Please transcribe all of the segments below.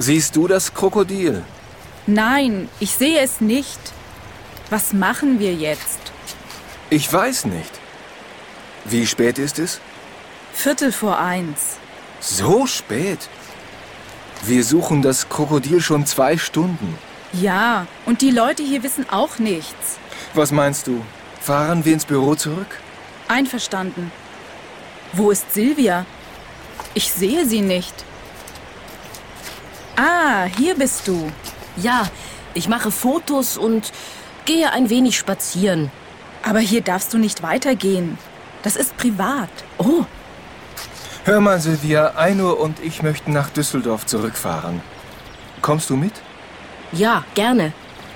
Siehst du das Krokodil? Nein, ich sehe es nicht. Was machen wir jetzt? Ich weiß nicht. Wie spät ist es? 1:45. So spät? Wir suchen das Krokodil schon 2 Stunden. Ja, und die Leute hier wissen auch nichts. Was meinst du? Fahren wir ins Büro zurück? Einverstanden. Wo ist Silvia? Ich sehe sie nicht. Ah, hier bist du. Ja, ich mache Fotos und gehe ein wenig spazieren. Aber hier darfst du nicht weitergehen. Das ist privat. Oh, Hör mal, Silvia, Einur und ich möchten nach Düsseldorf zurückfahren. Kommst du mit? ja, gerne.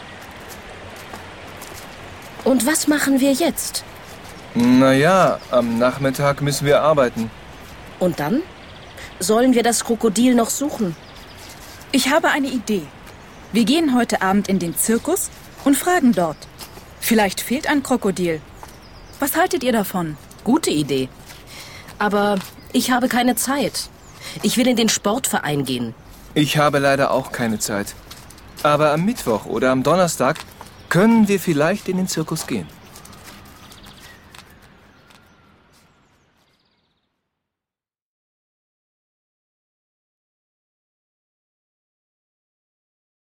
Und was machen wir jetzt? Naja, am Nachmittag müssen wir arbeiten. Und dann? Sollen wir das Krokodil noch suchen? Ich habe eine Idee. Wir gehen heute Abend in den Zirkus und fragen dort. Vielleicht fehlt ein Krokodil. Was haltet ihr davon? Gute Idee. Aber ich habe keine Zeit. Ich will in den Sportverein gehen. Ich habe leider auch keine Zeit. Aber am Mittwoch oder am Donnerstag können wir vielleicht in den Zirkus gehen.